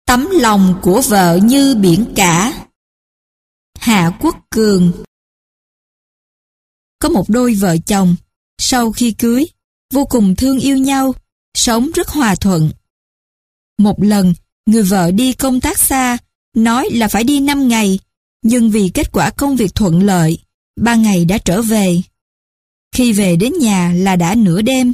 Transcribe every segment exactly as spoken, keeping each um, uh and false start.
Tấm lòng của vợ như biển cả. Hạ Quốc Cường. Có một đôi vợ chồng, sau khi cưới, vô cùng thương yêu nhau, sống rất hòa thuận. Một lần, người vợ đi công tác xa, nói là phải đi năm ngày, nhưng vì kết quả công việc thuận lợi, ba ngày đã trở về. Khi về đến nhà là đã nửa đêm.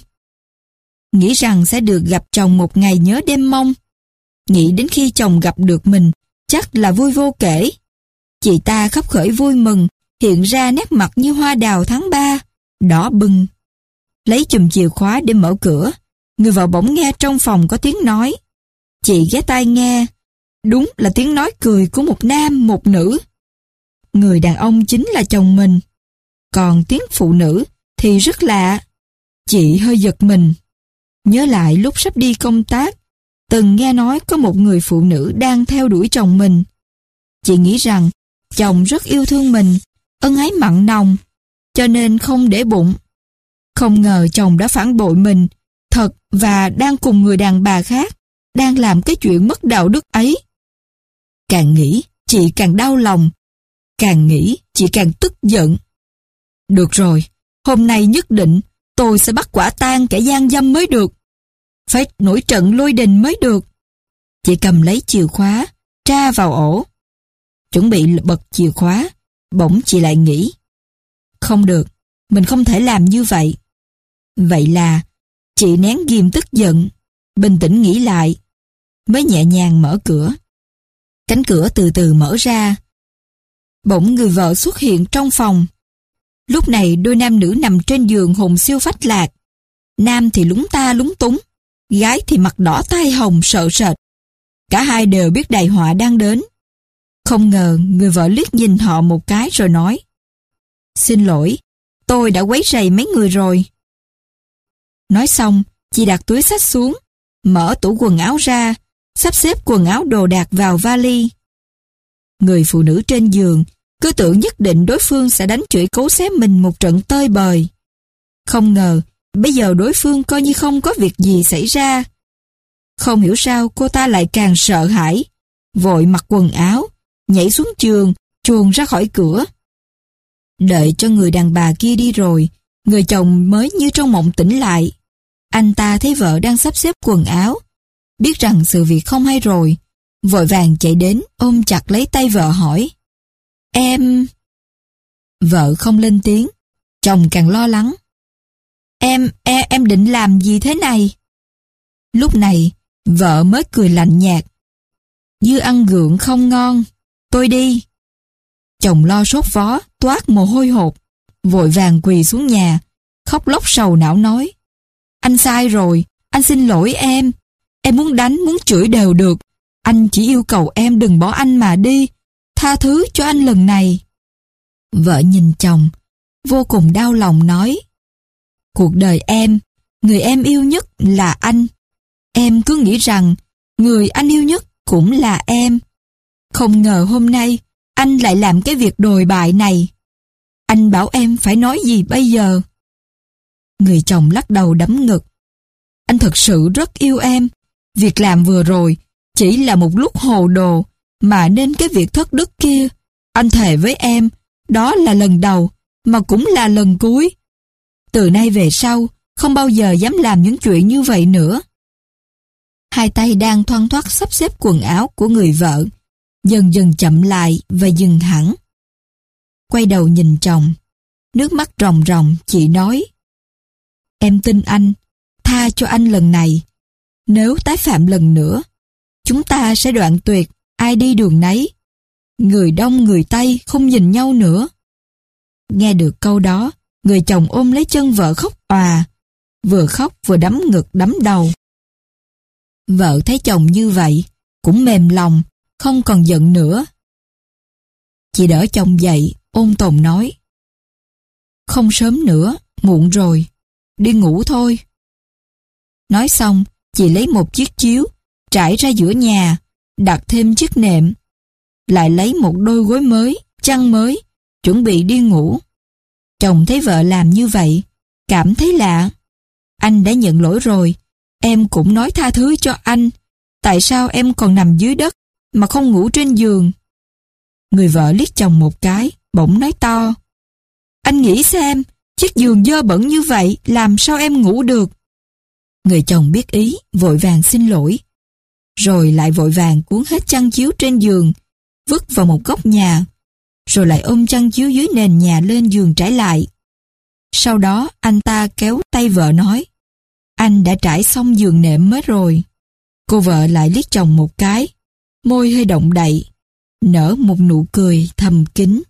Nghĩ rằng sẽ được gặp chồng một ngày nhớ đêm mong. Nghĩ đến khi chồng gặp được mình, chắc là vui vô kể. Chị ta khấp khởi vui mừng, hiện ra nét mặt như hoa đào tháng ba, đỏ bừng. Lấy chùm chìa khóa để mở cửa, người vợ bỗng nghe trong phòng có tiếng nói. Chị ghé tai nghe, đúng là tiếng nói cười của một nam một nữ. Người đàn ông chính là chồng mình, còn tiếng phụ nữ thì rất lạ. Chị hơi giật mình, nhớ lại lúc sắp đi công tác, từng nghe nói có một người phụ nữ đang theo đuổi chồng mình. Chị nghĩ rằng chồng rất yêu thương mình, ân ái mặn nồng, cho nên không để bụng. Không ngờ chồng đã phản bội mình, thật, và đang cùng người đàn bà khác, đang làm cái chuyện mất đạo đức ấy. Càng nghĩ, chị càng đau lòng. Càng nghĩ, chị càng tức giận. Được rồi, hôm nay nhất định tôi sẽ bắt quả tang kẻ gian dâm mới được. Phải nổi trận lôi đình mới được. Chị cầm lấy chìa khóa, tra vào ổ. Chuẩn bị bật chìa khóa, bỗng chị lại nghĩ. Không được, mình không thể làm như vậy. Vậy là chị nén ghim tức giận, bình tĩnh nghĩ lại, mới nhẹ nhàng mở cửa. Cánh cửa từ từ mở ra. Bỗng người vợ xuất hiện trong phòng. Lúc này đôi nam nữ nằm trên giường hồn siêu phách lạc. Nam thì lúng ta lúng túng, gái thì mặt đỏ tai hồng sợ sệt. Cả hai đều biết đại họa đang đến. Không ngờ người vợ liếc nhìn họ một cái rồi nói: Xin lỗi, tôi đã quấy rầy mấy người rồi. Nói xong, chị đặt túi xách xuống, mở tủ quần áo ra, sắp xếp quần áo đồ đạc vào vali. Người phụ nữ trên giường cứ tưởng nhất định đối phương sẽ đánh chửi cấu xé mình một trận tơi bời. Không ngờ, bây giờ đối phương coi như không có việc gì xảy ra. Không hiểu sao cô ta lại càng sợ hãi, vội mặc quần áo, nhảy xuống giường, chuồn ra khỏi cửa. Đợi cho người đàn bà kia đi rồi, người chồng mới như trong mộng tỉnh lại. Anh ta thấy vợ đang sắp xếp quần áo, biết rằng sự việc không hay rồi, vội vàng chạy đến ôm chặt lấy tay vợ hỏi: Em... Vợ không lên tiếng, chồng càng lo lắng. Em, em, em định làm gì thế này? Lúc này, vợ mới cười lạnh nhạt. Dư ăn gượng không ngon, tôi đi. Chồng lo sốt vó, toát mồ hôi hột, vội vàng quỳ xuống nhà, khóc lóc sầu não nói: Anh sai rồi, anh xin lỗi em. Em muốn đánh, muốn chửi đều được. Anh chỉ yêu cầu em đừng bỏ anh mà đi, tha thứ cho anh lần này. Vợ nhìn chồng, vô cùng đau lòng nói: Cuộc đời em, người em yêu nhất là anh. Em cứ nghĩ rằng người anh yêu nhất cũng là em. Không ngờ hôm nay anh lại làm cái việc đồi bại này. Anh bảo em phải nói gì bây giờ? Người chồng lắc đầu đấm ngực. Anh thật sự rất yêu em. Việc làm vừa rồi chỉ là một lúc hồ đồ, mà nên cái việc thất đức kia, anh thề với em, đó là lần đầu, mà cũng là lần cuối. Từ nay về sau, không bao giờ dám làm những chuyện như vậy nữa. Hai tay đang thoăn thoắt sắp xếp quần áo của người vợ, dần dần chậm lại và dừng hẳn. Quay đầu nhìn chồng, nước mắt ròng ròng, chị nói: Em tin anh, tha cho anh lần này. Nếu tái phạm lần nữa, chúng ta sẽ đoạn tuyệt, ai đi đường nấy. Người đông người tây không nhìn nhau nữa. Nghe được câu đó, người chồng ôm lấy chân vợ khóc òa, vừa khóc vừa đấm ngực đấm đầu. Vợ thấy chồng như vậy, cũng mềm lòng, không còn giận nữa. Chị đỡ chồng dậy, ôn tồn nói: Không sớm nữa, muộn rồi, đi ngủ thôi. Nói xong, chị lấy một chiếc chiếu, trải ra giữa nhà, đặt thêm chiếc nệm, lại lấy một đôi gối mới, chăn mới, chuẩn bị đi ngủ. Chồng thấy vợ làm như vậy, cảm thấy lạ. Anh đã nhận lỗi rồi, em cũng nói tha thứ cho anh. tại sao em còn nằm dưới đất mà không ngủ trên giường? Người vợ liếc chồng một cái, bỗng nói to. Anh nghĩ xem, chiếc giường dơ bẩn như vậy, làm sao em ngủ được? Người chồng biết ý, vội vàng xin lỗi. Rồi lại vội vàng cuốn hết chăn chiếu trên giường, vứt vào một góc nhà, rồi lại ôm chăn chiếu dưới nền nhà lên giường trải lại. Sau đó anh ta kéo tay vợ nói, anh đã trải xong giường nệm mới rồi. Cô vợ lại liếc chồng một cái, môi hơi động đậy, nở một nụ cười thầm kín.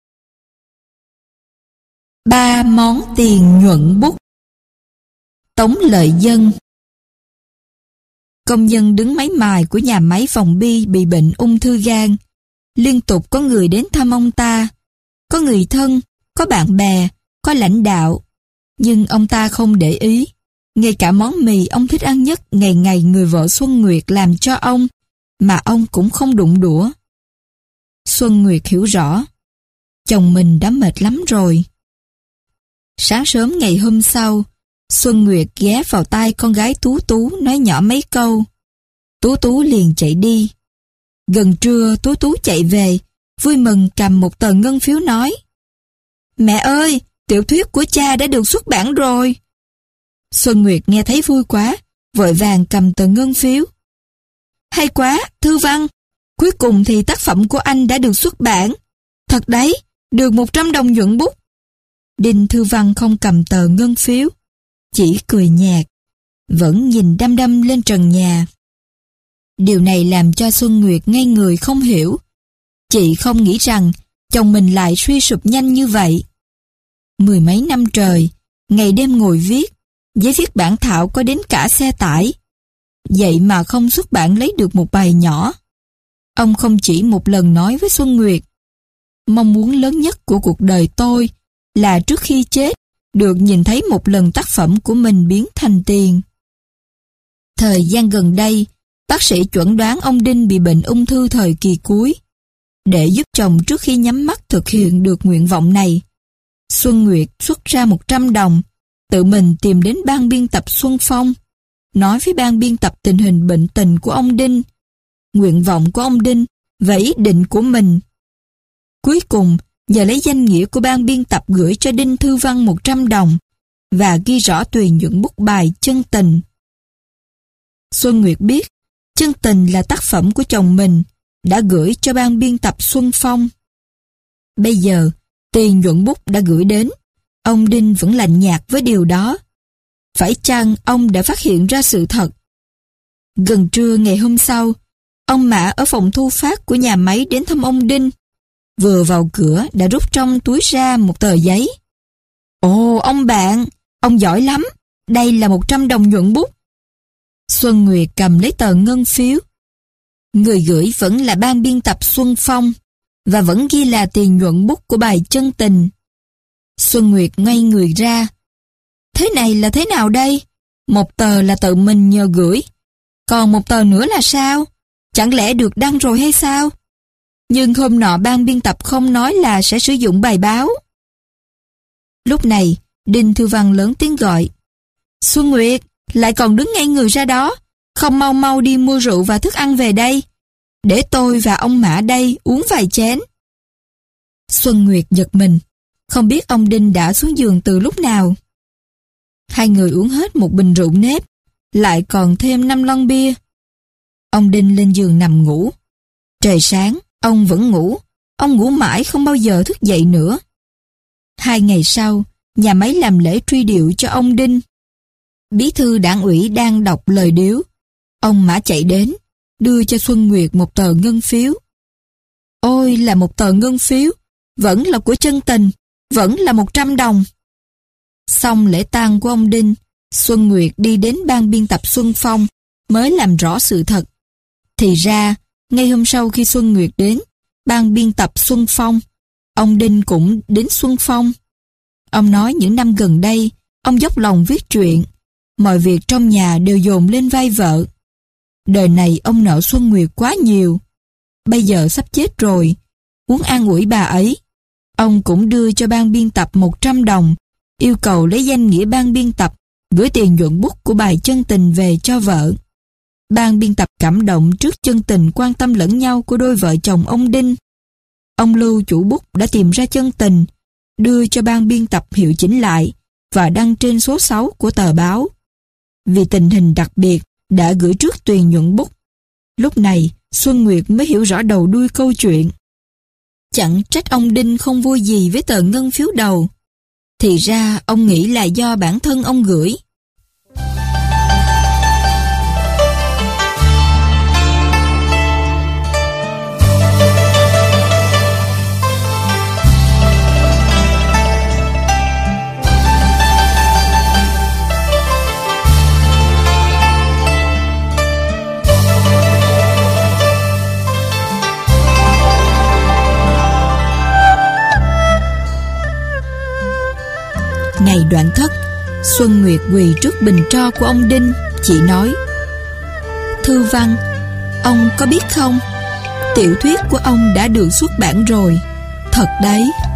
Ba món tiền nhuận bút. Tống Lợi Dân. Công nhân đứng máy mài của nhà máy phòng bi bị bệnh ung thư gan. Liên tục có người đến thăm ông ta. Có người thân, có bạn bè, có lãnh đạo. Nhưng ông ta không để ý. Ngay cả món mì ông thích ăn nhất ngày ngày người vợ Xuân Nguyệt làm cho ông, mà ông cũng không đụng đũa. Xuân Nguyệt hiểu rõ, chồng mình đã mệt lắm rồi. Sáng sớm ngày hôm sau, Xuân Nguyệt ghé vào tai con gái Tú Tú nói nhỏ mấy câu. Tú Tú liền chạy đi. Gần trưa Tú Tú chạy về, vui mừng cầm một tờ ngân phiếu nói. Mẹ ơi, tiểu thuyết của cha đã được xuất bản rồi. Xuân Nguyệt nghe thấy vui quá, vội vàng cầm tờ ngân phiếu. Hay quá, Thư Văn, cuối cùng thì tác phẩm của anh đã được xuất bản. Thật đấy, được một trăm đồng nhuận bút. Đinh Thư Văn không cầm tờ ngân phiếu, chỉ cười nhạt, vẫn nhìn đăm đăm lên trần nhà. Điều này làm cho Xuân Nguyệt ngây người không hiểu. Chị không nghĩ rằng chồng mình lại suy sụp nhanh như vậy. Mười mấy năm trời, ngày đêm ngồi viết, giấy viết bản thảo có đến cả xe tải. Vậy mà không xuất bản lấy được một bài nhỏ. Ông không chỉ một lần nói với Xuân Nguyệt, mong muốn lớn nhất của cuộc đời tôi là trước khi chết được nhìn thấy một lần tác phẩm của mình biến thành tiền. Thời gian gần đây, bác sĩ chuẩn đoán ông Đinh bị bệnh ung thư thời kỳ cuối. Để giúp chồng trước khi nhắm mắt thực hiện được nguyện vọng này, Xuân Nguyệt xuất ra một trăm đồng, tự mình tìm đến ban biên tập Xuân Phong, nói với ban biên tập tình hình bệnh tình của ông Đinh, nguyện vọng của ông Đinh và ý định của mình. Cuối cùng, nhờ lấy danh nghĩa của ban biên tập gửi cho Đinh Thư Văn một trăm đồng và ghi rõ tùy nhuận bút bài Chân Tình. Xuân Nguyệt biết Chân Tình là tác phẩm của chồng mình, đã gửi cho ban biên tập Xuân Phong. Bây giờ, tiền nhuận bút đã gửi đến, ông Đinh vẫn lạnh nhạt với điều đó. Phải chăng ông đã phát hiện ra sự thật? Gần trưa ngày hôm sau, ông Mã ở phòng thu phát của nhà máy đến thăm ông Đinh. Vừa vào cửa đã rút trong túi ra một tờ giấy. Ồ, ông bạn, ông giỏi lắm, đây là một trăm đồng nhuận bút. Xuân Nguyệt cầm lấy tờ ngân phiếu. Người gửi vẫn là ban biên tập Xuân Phong và vẫn ghi là tiền nhuận bút của bài Chân Tình. Xuân Nguyệt ngây người ra. Thế này là thế nào đây? Một tờ là tự mình nhờ gửi, còn một tờ nữa là sao? Chẳng lẽ được đăng rồi hay sao? Nhưng hôm nọ ban biên tập không nói là sẽ sử dụng bài báo. Lúc này, Đinh Thư Văn lớn tiếng gọi. Xuân Nguyệt, lại còn đứng ngay người ra đó, không mau mau đi mua rượu và thức ăn về đây, để tôi và ông Mã đây uống vài chén. Xuân Nguyệt giật mình, không biết ông Đinh đã xuống giường từ lúc nào. Hai người uống hết một bình rượu nếp, lại còn thêm năm lon bia. Ông Đinh lên giường nằm ngủ. Trời sáng, ông vẫn ngủ, ông ngủ mãi không bao giờ thức dậy nữa. Hai ngày sau, nhà máy làm lễ truy điệu cho ông Đinh. Bí thư đảng ủy đang đọc lời điếu. Ông Mã chạy đến, đưa cho Xuân Nguyệt một tờ ngân phiếu. Ôi, là một tờ ngân phiếu, vẫn là của Chân Tình, vẫn là một trăm đồng. Xong lễ tang của ông Đinh, Xuân Nguyệt đi đến ban biên tập Xuân Phong, mới làm rõ sự thật. Thì ra, ngay hôm sau khi Xuân Nguyệt đến ban biên tập Xuân Phong, ông Đinh cũng đến Xuân Phong. Ông nói những năm gần đây, ông dốc lòng viết truyện, mọi việc trong nhà đều dồn lên vai vợ. Đời này ông nợ Xuân Nguyệt quá nhiều. Bây giờ sắp chết rồi, muốn an ủi bà ấy. Ông cũng đưa cho ban biên tập một trăm đồng, yêu cầu lấy danh nghĩa ban biên tập gửi tiền nhuận bút của bài Chân Tình về cho vợ. Ban biên tập cảm động trước chân tình quan tâm lẫn nhau của đôi vợ chồng ông Đinh. Ông Lưu chủ bút đã tìm ra chân tình, đưa cho ban biên tập hiệu chỉnh lại và đăng trên số sáu của tờ báo. Vì tình hình đặc biệt đã gửi trước Tuyền nhuận bút. Lúc này Xuân Nguyệt mới hiểu rõ đầu đuôi câu chuyện. Chẳng trách ông Đinh không vui gì với tờ ngân phiếu đầu. Thì ra ông nghĩ là do bản thân ông gửi. Ngày đoạn thất, Xuân Nguyệt quỳ trước bình tro của ông Đinh, chị nói: Thư Văn, ông có biết không, tiểu thuyết của ông đã được xuất bản rồi. Thật đấy.